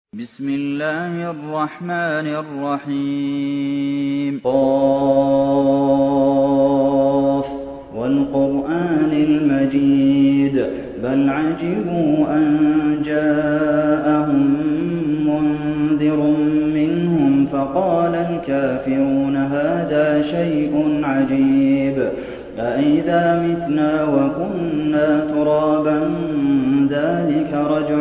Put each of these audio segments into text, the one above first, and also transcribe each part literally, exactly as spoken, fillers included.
بسم الله الرحمن الرحيم قاف والقرآن المجيد بل عجبوا أن جاءهم منذر منهم فقال الكافرون هذا شيء عجيب أإذا متنا وكنا ترابا ذلك رجع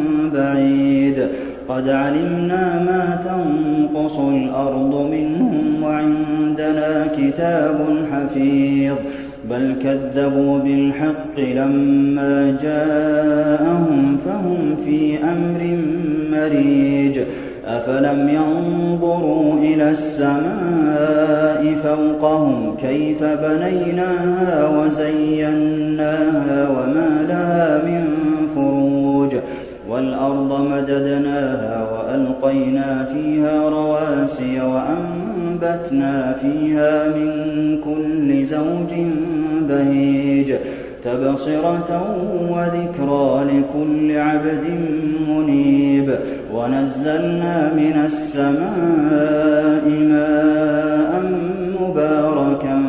بعيد قد علمنا ما تنقص الأرض منهم وعندنا كتاب حفيظ بل كذبوا بالحق لما جاءهم فهم في أمر مريج أفلم ينظروا إلى السماء فوقهم كيف بنيناها وزيناها وما لها من فروج والأرض مددناها وألقينا فيها رواسي وأنبتنا فيها من كل زوج بهيج تبصرة وذكرى لكل عبد منيب ونزلنا من السماء ماء مباركا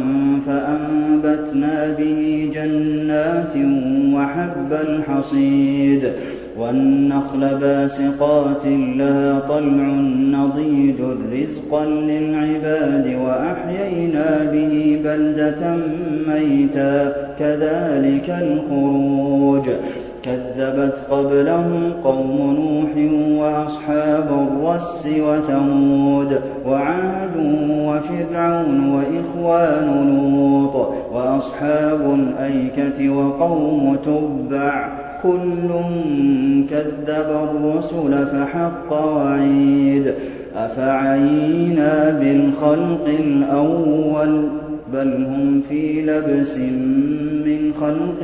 فأنبتنا به جنات وحب الحصيد والنخل باسقات لها طلع نضيد رزقا للعباد وأحيينا به بلدة ميتا كذلك الخروج كذبت قبلهم قوم نوح وأصحاب الرس وثمود وعاد وفرعون وإخوان لوط وأصحاب الأيكة وقوم تبع كل كذب الرسل فحق وعيد أفعينا بالخلق الأول بل هم في لبس من خلق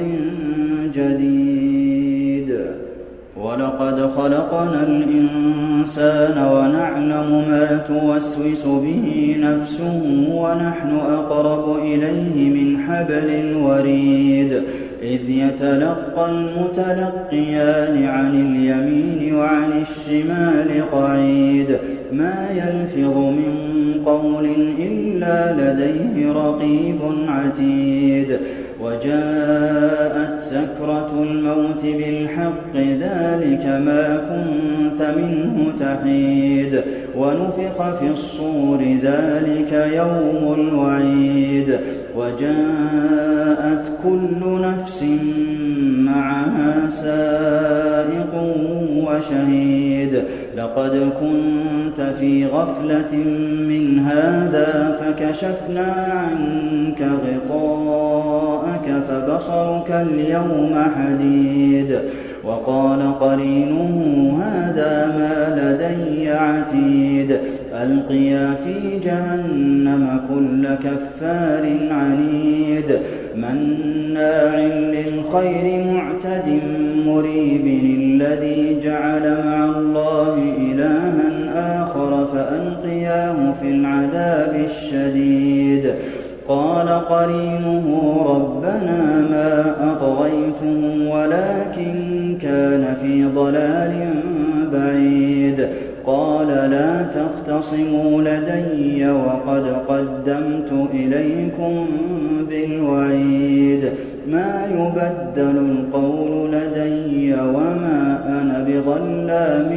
جديد ولقد خلقنا الإنسان ونعلم ما توسوس به نفسه ونحن أقرب إليه من حبل الوريد إذ يتلقى المتلقيان عن اليمين وعن الشمال قعيد ما يلفظ من قول إلا لديه رقيب عتيد وجاءت سكرة الموت بالحق ذلك ما كنت منه تحيد ونفخ في الصور ذلك يوم الوعيد وجاءت كل نفس معها سائق وشهيد لقد كنت في غفلة من هذا فكشفنا عنك غطاءك فبصرك اليوم حديد وقال قرينه هذا ما لدي عتيد ألقيا في جهنم كل كفار عنيد مناع للخير معتد مريب الذي جعل مع الله إلها آخر فألقياه في العذاب الشديد قال قرينه ربنا ما أطغيته ولكن كان في ضلال بعيد قال لا تختصموا لدي وقد قدمت إليكم بالوعيد ما يبدل القول لدي وما أنا بظلام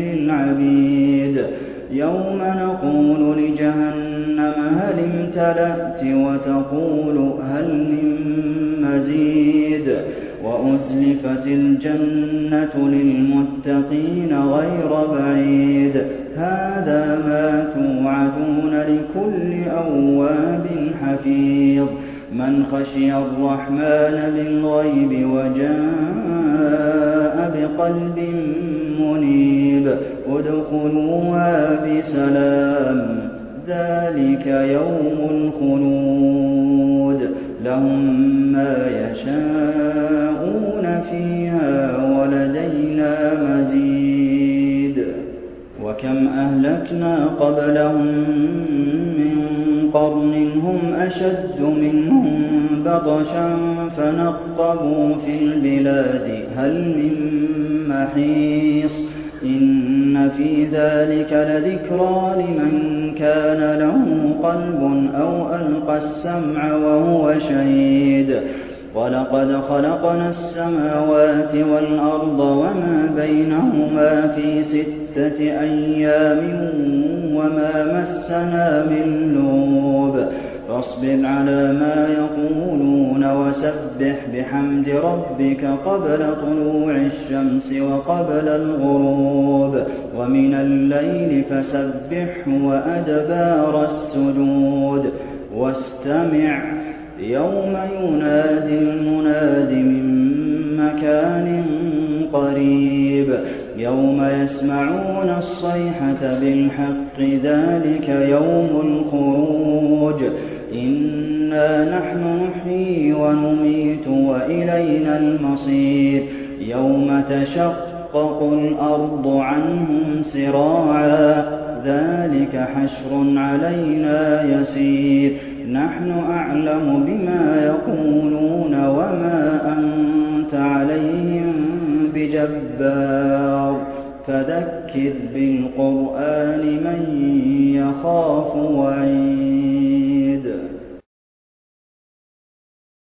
للعبيد يوم نقول لجهنم هل امتلأت وتقول هل من مزيد وأزلفت الجنة للمتقين غير بعيد هذا ما توعدون لكل أواب حفيظ من خشي الرحمن بالغيب وجاء بقلب منيب ادخلوها بسلام ذلك يوم الخلود لهم ما يشاءون فيها ولدينا مزيد وكم أهلكنا قبلهم من قرن هم أشد منهم بطشا فنقبوا في البلاد هل من محيص إن إِنَّ فِي ذَٰلِكَ لَذِكْرَىٰ لِمَن كَانَ لَهُ قَلْبٌ أَوْ أَلْقَى السَّمْعَ وَهُوَ شَهِيدٌ وَلَقَدْ خَلَقْنَا السَّمَاوَاتِ وَالْأَرْضَ وَمَا بَيْنَهُمَا فِي سِتَّةِ أَيَّامٍ وَمَا مَسَّنَا مِن لُّغُوبٍ فاصبر على ما يقولون وسبح بحمد ربك قبل طلوع الشمس وقبل الغروب ومن الليل فسبحه وأدبار السجود واستمع يوم ينادي المناد من مكان قريب يوم يسمعون الصيحة بالحق ذلك يوم الخروج إنا نحن نحيي ونميت وإلينا المصير يوم تشقق الأرض عنهم سراعا ذلك حشر علينا يسير نحن أعلم بما يقولون وما أنت عليهم بجبار فذكر بالقرآن من يخاف وعيد